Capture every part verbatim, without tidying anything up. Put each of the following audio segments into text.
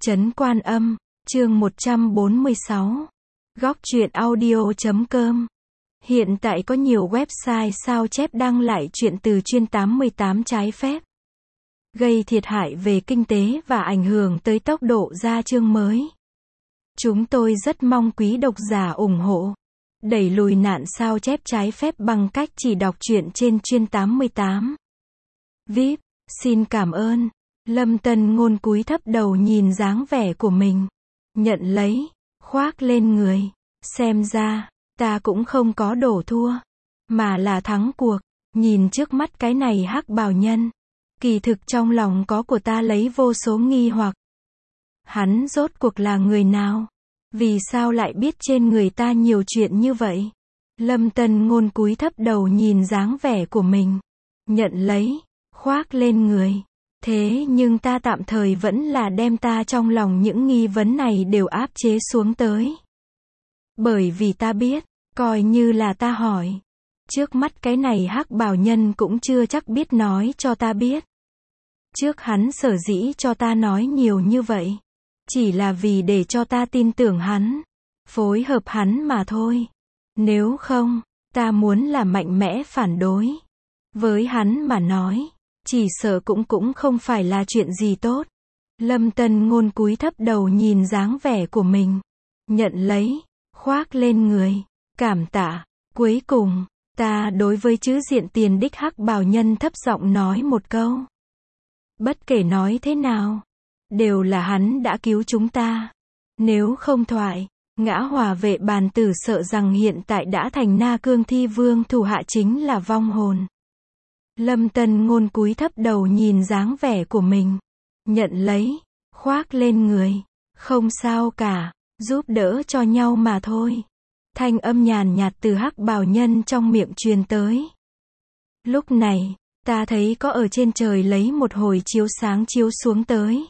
Trấn Quan Âm, chương một trăm bốn mươi sáu. Góc truyện audio chấm com. Hiện tại có nhiều website sao chép đăng lại truyện từ chuyên tám mươi tám trái phép, gây thiệt hại về kinh tế và ảnh hưởng tới tốc độ ra chương mới. Chúng tôi rất mong quý độc giả ủng hộ, đẩy lùi nạn sao chép trái phép bằng cách chỉ đọc truyện trên chuyên tám mươi tám. vê i pê, xin cảm ơn. Lâm Tân Ngôn cúi thấp đầu nhìn dáng vẻ của mình, nhận lấy, khoác lên người. Xem ra, ta cũng không có đổ thua, mà là thắng cuộc. Nhìn trước mắt cái này hắc bào nhân, kỳ thực trong lòng có của ta lấy vô số nghi hoặc. Hắn rốt cuộc là người nào? Vì sao lại biết trên người ta nhiều chuyện như vậy? Lâm Tân Ngôn cúi thấp đầu nhìn dáng vẻ của mình, nhận lấy, khoác lên người. Thế nhưng ta tạm thời vẫn là đem ta trong lòng những nghi vấn này đều áp chế xuống tới. Bởi vì ta biết, coi như là ta hỏi, trước mắt cái này hắc bào nhân cũng chưa chắc biết nói cho ta biết. Trước hắn sở dĩ cho ta nói nhiều như vậy, chỉ là vì để cho ta tin tưởng hắn, phối hợp hắn mà thôi. Nếu không, ta muốn là mạnh mẽ phản đối. Với hắn mà nói, chỉ sợ cũng cũng không phải là chuyện gì tốt. Lâm Tân Ngôn cúi thấp đầu nhìn dáng vẻ của mình, nhận lấy, khoác lên người. Cảm tạ. Cuối cùng, ta đối với chữ diện tiền đích hắc bào nhân thấp giọng nói một câu. Bất kể nói thế nào, đều là hắn đã cứu chúng ta. Nếu không thoại, Ngã Hòa Vệ Bàn Tử sợ rằng hiện tại đã thành Na Cương Thi Vương thủ hạ chính là vong hồn. Lâm Tân Ngôn cúi thấp đầu nhìn dáng vẻ của mình, nhận lấy, khoác lên người. Không sao cả, giúp đỡ cho nhau mà thôi. Thanh âm nhàn nhạt từ hắc bào nhân trong miệng truyền tới. Lúc này, ta thấy có ở trên trời lấy một hồi chiếu sáng chiếu xuống tới.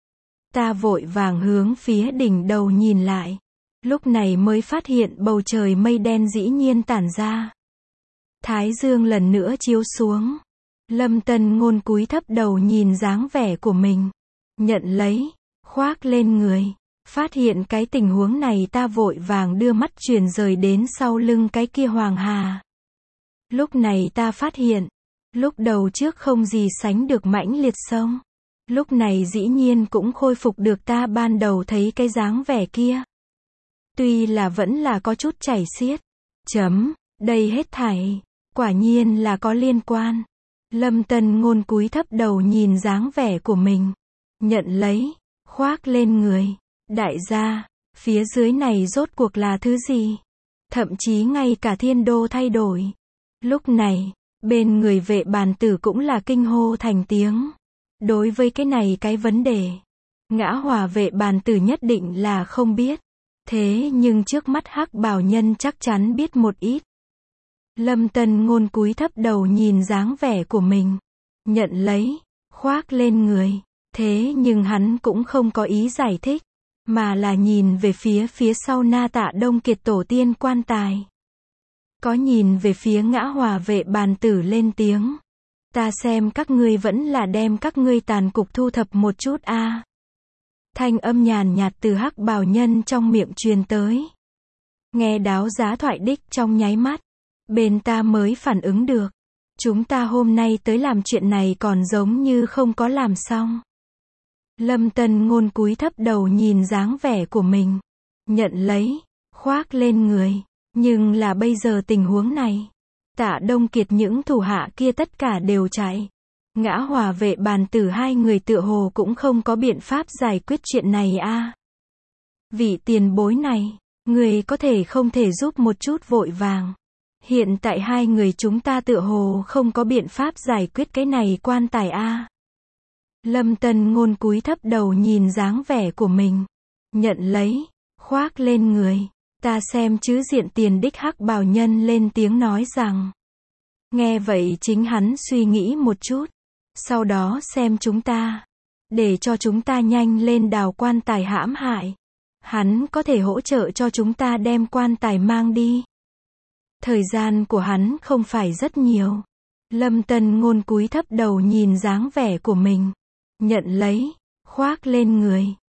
Ta vội vàng hướng phía đỉnh đầu nhìn lại. Lúc này mới phát hiện bầu trời mây đen dĩ nhiên tản ra. Thái dương lần nữa chiếu xuống. Lâm Tân Ngôn cúi thấp đầu nhìn dáng vẻ của mình, nhận lấy, khoác lên người. Phát hiện cái tình huống này ta vội vàng đưa mắt chuyển rời đến sau lưng cái kia Hoàng Hà. Lúc này ta phát hiện, lúc đầu trước không gì sánh được mãnh liệt sông, lúc này dĩ nhiên cũng khôi phục được ta ban đầu thấy cái dáng vẻ kia. Tuy là vẫn là có chút chảy xiết. Chấm, đây hết thảy, quả nhiên là có liên quan. Lâm Tân Ngôn cúi thấp đầu nhìn dáng vẻ của mình, nhận lấy, khoác lên người. Đại gia, phía dưới này rốt cuộc là thứ gì? Thậm chí ngay cả thiên đô thay đổi. Lúc này, bên người Vệ Bàn Tử cũng là kinh hô thành tiếng. Đối với cái này cái vấn đề, Ngã Hòa Vệ Bàn Tử nhất định là không biết. Thế nhưng trước mắt hắc bào nhân chắc chắn biết một ít. Lâm Tân Ngôn cúi thấp đầu nhìn dáng vẻ của mình, nhận lấy, khoác lên người. Thế nhưng hắn cũng không có ý giải thích, mà là nhìn về phía phía sau Na Tạ Đông Kiệt tổ tiên quan tài. Có nhìn về phía Ngã Hòa Vệ Bàn Tử lên tiếng. Ta xem các ngươi vẫn là đem các ngươi tàn cục thu thập một chút a. À. Thanh âm nhàn nhạt từ hắc bào nhân trong miệng truyền tới. Nghe đáo giá thoại đích trong nháy mắt, bên ta mới phản ứng được. Chúng ta hôm nay tới làm chuyện này còn giống như không có làm xong. Lâm Tân Ngôn cúi thấp đầu nhìn dáng vẻ của mình, nhận lấy, khoác lên người. Nhưng là bây giờ tình huống này, Tạ Đông Kiệt những thủ hạ kia tất cả đều chạy. Ngã Hòa Vệ Bàn Tử hai người tựa hồ cũng không có biện pháp giải quyết chuyện này a. À. Vị tiền bối này, người có thể không thể giúp một chút vội vàng. Hiện tại hai người chúng ta tựa hồ không có biện pháp giải quyết cái này quan tài a. À. Lâm Tân Ngôn cúi thấp đầu nhìn dáng vẻ của mình, nhận lấy, khoác lên người. Ta xem chữ diện tiền đích hắc bào nhân lên tiếng nói rằng. Nghe vậy chính hắn suy nghĩ một chút, sau đó xem chúng ta, để cho chúng ta nhanh lên đào quan tài hãm hại. Hắn có thể hỗ trợ cho chúng ta đem quan tài mang đi. Thời gian của hắn không phải rất nhiều. Lâm Tân Ngôn cúi thấp đầu nhìn dáng vẻ của mình, nhận lấy, khoác lên người.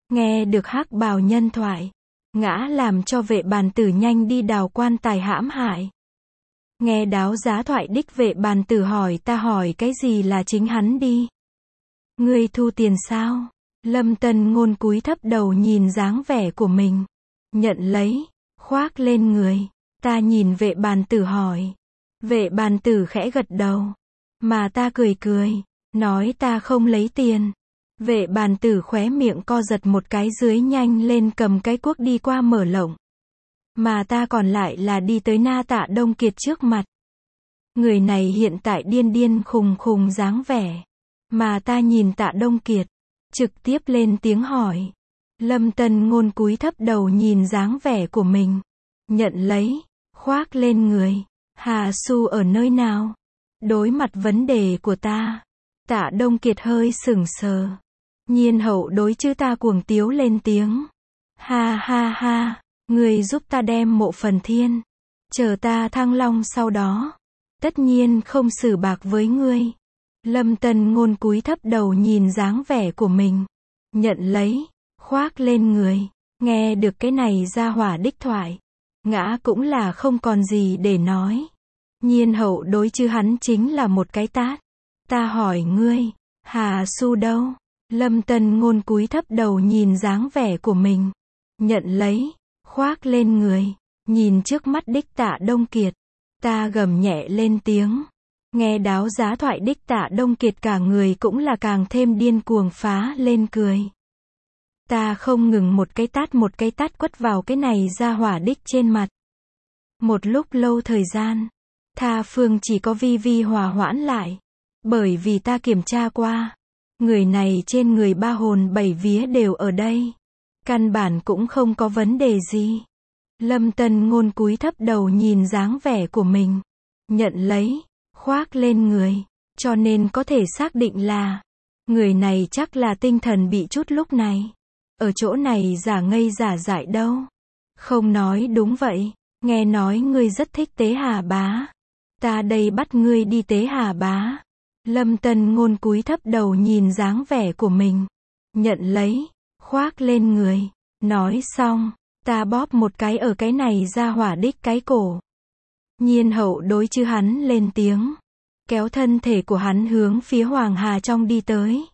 Nghe được hắc bào nhân thoại. Ngã làm cho vệ bàn tử nhanh đi đào quan tài hãm hại. Nghe đáo giá thoại đích vệ bàn tử hỏi ta hỏi cái gì là chính hắn đi. Ngươi thu tiền sao? Lâm Tân Ngôn cúi thấp đầu nhìn dáng vẻ của mình. Nhận lấy, khoác lên người. Ta nhìn vệ bàn tử hỏi. Vệ bàn tử khẽ gật đầu. Mà ta cười cười. Nói ta không lấy tiền. Vệ bàn tử khóe miệng co giật một cái dưới nhanh lên cầm cái cuốc đi qua mở lộng. Mà ta còn lại là đi tới Na Tạ Đông Kiệt trước mặt. Người này hiện tại điên điên khùng khùng dáng vẻ. Mà ta nhìn Tạ Đông Kiệt. Trực tiếp lên tiếng hỏi. Lâm Tân Ngôn cúi thấp đầu nhìn dáng vẻ của mình. Nhận lấy, khoác lên người. Hà Su ở nơi nào? Đối mặt vấn đề của ta. Tạ Đông Kiệt hơi sững sờ. Nhiên hậu đối chứ ta cuồng tiếu lên tiếng. Ha ha ha, người giúp ta đem mộ phần thiên. Chờ ta thăng long sau đó. Tất nhiên không xử bạc với ngươi. Lâm Tân Ngôn cúi thấp đầu nhìn dáng vẻ của mình. Nhận lấy, khoác lên người. Nghe được cái này ra hỏa đích thoại. Ngã cũng là không còn gì để nói. Nhiên hậu đối chứ hắn chính là một cái tát. Ta hỏi ngươi, Hà Su đâu? Lâm Tân Ngôn cúi thấp đầu nhìn dáng vẻ của mình. Nhận lấy, khoác lên người. Nhìn trước mắt đích Tạ Đông Kiệt. Ta gầm nhẹ lên tiếng. Nghe đáo giá thoại đích Tạ Đông Kiệt cả người cũng là càng thêm điên cuồng phá lên cười. Ta không ngừng một cái tát một cái tát quất vào cái này ra hỏa đích trên mặt. Một lúc lâu thời gian. Tha phương chỉ có vi vi hòa hoãn lại. Bởi vì ta kiểm tra qua. Người này trên người ba hồn bảy vía đều ở đây. Căn bản cũng không có vấn đề gì. Lâm Tân Ngôn cúi thấp đầu nhìn dáng vẻ của mình. Nhận lấy, khoác lên người. Cho nên có thể xác định là. Người này chắc là tinh thần bị chút lúc này. Ở chỗ này giả ngây giả dại đâu. Không nói đúng vậy. Nghe nói ngươi rất thích Tế Hà Bá. Ta đây bắt ngươi đi Tế Hà Bá. Lâm Tân Ngôn cúi thấp đầu nhìn dáng vẻ của mình. Nhận lấy, khoác lên người. Nói xong, ta bóp một cái ở cái này ra hỏa đích cái cổ. Nhiên hậu đối chứ hắn lên tiếng. Kéo thân thể của hắn hướng phía Hoàng Hà trong đi tới.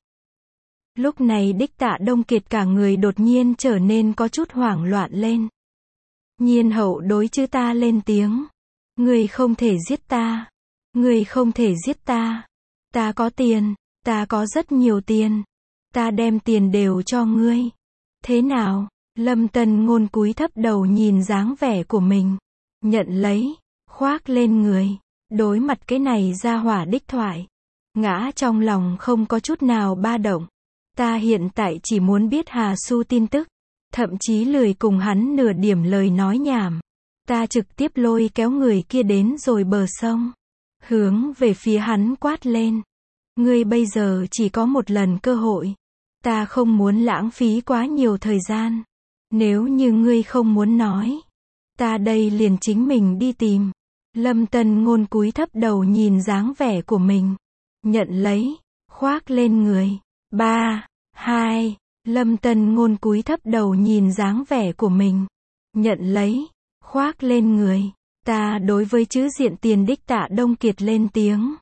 Lúc này đích Tạ Đông Kiệt cả người đột nhiên trở nên có chút hoảng loạn lên. Nhiên hậu đối chứ ta lên tiếng. Ngươi không thể giết ta. Ngươi không thể giết ta. Ta có tiền. Ta có rất nhiều tiền. Ta đem tiền đều cho ngươi. Thế nào? Lâm Tân Ngôn cúi thấp đầu nhìn dáng vẻ của mình. Nhận lấy. Khoác lên người. Đối mặt cái này ra hỏa đích thoại. Ngã trong lòng không có chút nào ba động. Ta hiện tại chỉ muốn biết Hà Su tin tức. Thậm chí lười cùng hắn nửa điểm lời nói nhảm. Ta trực tiếp lôi kéo người kia đến rồi bờ sông. Hướng về phía hắn quát lên. Ngươi bây giờ chỉ có một lần cơ hội. Ta không muốn lãng phí quá nhiều thời gian. Nếu như ngươi không muốn nói. Ta đây liền chính mình đi tìm. Lâm Tân Ngôn cúi thấp đầu nhìn dáng vẻ của mình. Nhận lấy. Khoác lên người. Ba. Hai. Lâm Tân Ngôn cúi thấp đầu nhìn dáng vẻ của mình. Nhận lấy. Khoác lên người. Ta đối với chữ diện tiền đích Tạ Đông Kiệt lên tiếng.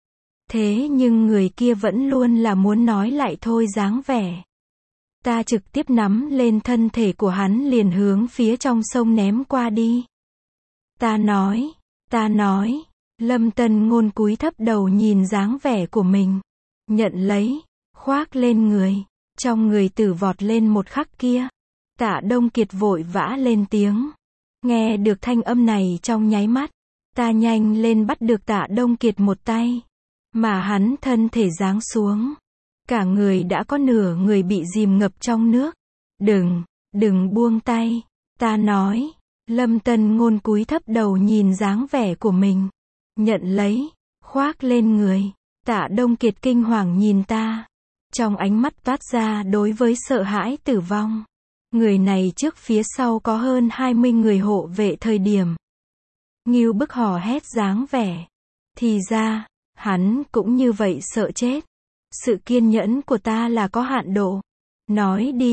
Thế nhưng người kia vẫn luôn là muốn nói lại thôi dáng vẻ. Ta trực tiếp nắm lên thân thể của hắn liền hướng phía trong sông ném qua đi. Ta nói. Ta nói. Lâm Tân Ngôn cúi thấp đầu nhìn dáng vẻ của mình. Nhận lấy. Khoác lên người. Trong người tử vọt lên một khắc kia. Tạ Đông Kiệt vội vã lên tiếng. Nghe được thanh âm này trong nháy mắt. Ta nhanh lên bắt được Tạ Đông Kiệt một tay. Mà hắn thân thể giáng xuống. Cả người đã có nửa người bị dìm ngập trong nước. Đừng, đừng buông tay. Ta nói. Lâm Tân Ngôn cúi thấp đầu nhìn dáng vẻ của mình. Nhận lấy. Khoác lên người. Tạ Đông Kiệt kinh hoàng nhìn ta. Trong ánh mắt toát ra đối với sợ hãi tử vong. Người này trước phía sau có hơn hai mươi người hộ vệ thời điểm. Ngưu bức hò hét dáng vẻ. Thì ra, hắn cũng như vậy sợ chết. Sự kiên nhẫn của ta là có hạn độ. Nói đi,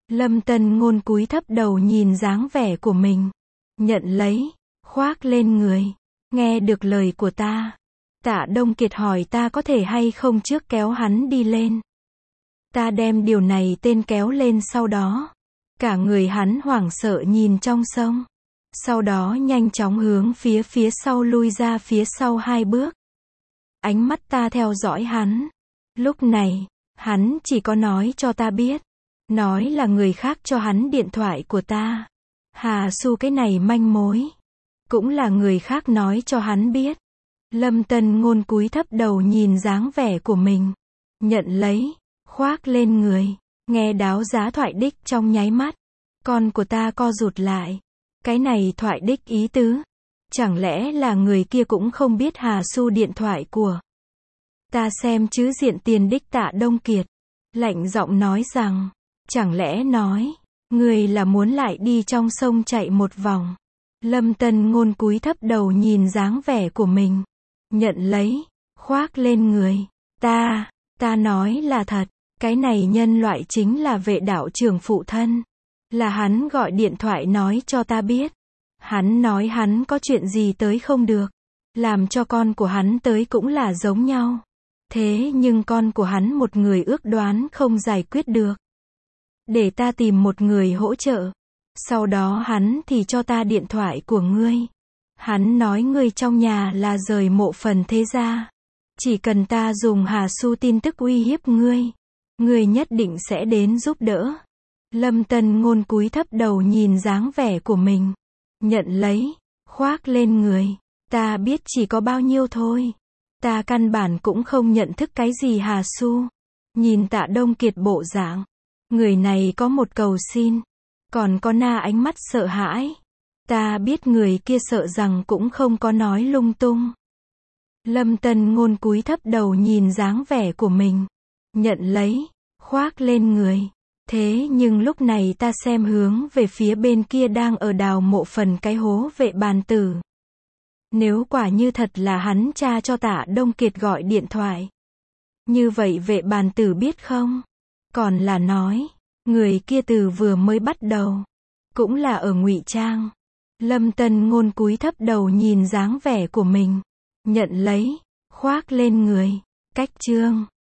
Lâm Tân Ngôn cúi thấp đầu nhìn dáng vẻ của mình. Nhận lấy, khoác lên người. Nghe được lời của ta. Tạ Đông Kiệt hỏi ta có thể hay không trước kéo hắn đi lên. Ta đem điều này tên kéo lên sau đó. Cả người hắn hoảng sợ nhìn trong sông. Sau đó nhanh chóng hướng phía phía sau lui ra phía sau hai bước. Ánh mắt ta theo dõi hắn. Lúc này, hắn chỉ có nói cho ta biết. Nói là người khác cho hắn điện thoại của ta. Hà Su cái này manh mối. Cũng là người khác nói cho hắn biết. Lâm Tân Ngôn cúi thấp đầu nhìn dáng vẻ của mình. Nhận lấy, khoác lên người. Nghe đáo giá thoại đích trong nháy mắt. Con của ta co rụt lại. Cái này thoại đích ý tứ. Chẳng lẽ là người kia cũng không biết Hà Su điện thoại của. Ta xem chứ diện tiền đích Tạ Đông Kiệt. Lạnh giọng nói rằng. Chẳng lẽ nói. Người là muốn lại đi trong sông chạy một vòng. Lâm Tân Ngôn cúi thấp đầu nhìn dáng vẻ của mình. Nhận lấy. Khoác lên người. Ta. Ta nói là thật. Cái này nhân loại chính là vệ đạo trưởng phụ thân. Là hắn gọi điện thoại nói cho ta biết. Hắn nói hắn có chuyện gì tới không được. Làm cho con của hắn tới cũng là giống nhau. Thế nhưng con của hắn một người ước đoán không giải quyết được. Để ta tìm một người hỗ trợ. Sau đó hắn thì cho ta điện thoại của ngươi. Hắn nói ngươi trong nhà là rời mộ phần thế gia. Chỉ cần ta dùng Hà Su tin tức uy hiếp ngươi. Ngươi nhất định sẽ đến giúp đỡ. Lâm Tân Ngôn cúi thấp đầu nhìn dáng vẻ của mình. Nhận lấy, khoác lên người. Ta biết chỉ có bao nhiêu thôi. Ta căn bản cũng không nhận thức cái gì Hà Su. Nhìn Tạ Đông Kiệt bộ dạng. Người này có một cầu xin. Còn có na ánh mắt sợ hãi. Ta biết người kia sợ rằng cũng không có nói lung tung. Lâm Tân Ngôn cúi thấp đầu nhìn dáng vẻ của mình. Nhận lấy, khoác lên người. Thế nhưng lúc này ta xem hướng về phía bên kia đang ở đào mộ phần cái hố vệ bàn tử. Nếu quả như thật là hắn cha cho Tạ Đông Kiệt gọi điện thoại. Như vậy vệ bàn tử biết không? Còn là nói, người kia từ vừa mới bắt đầu. Cũng là ở ngụy trang. Lâm Tân Ngôn cúi thấp đầu nhìn dáng vẻ của mình. Nhận lấy, khoác lên người. Cách chương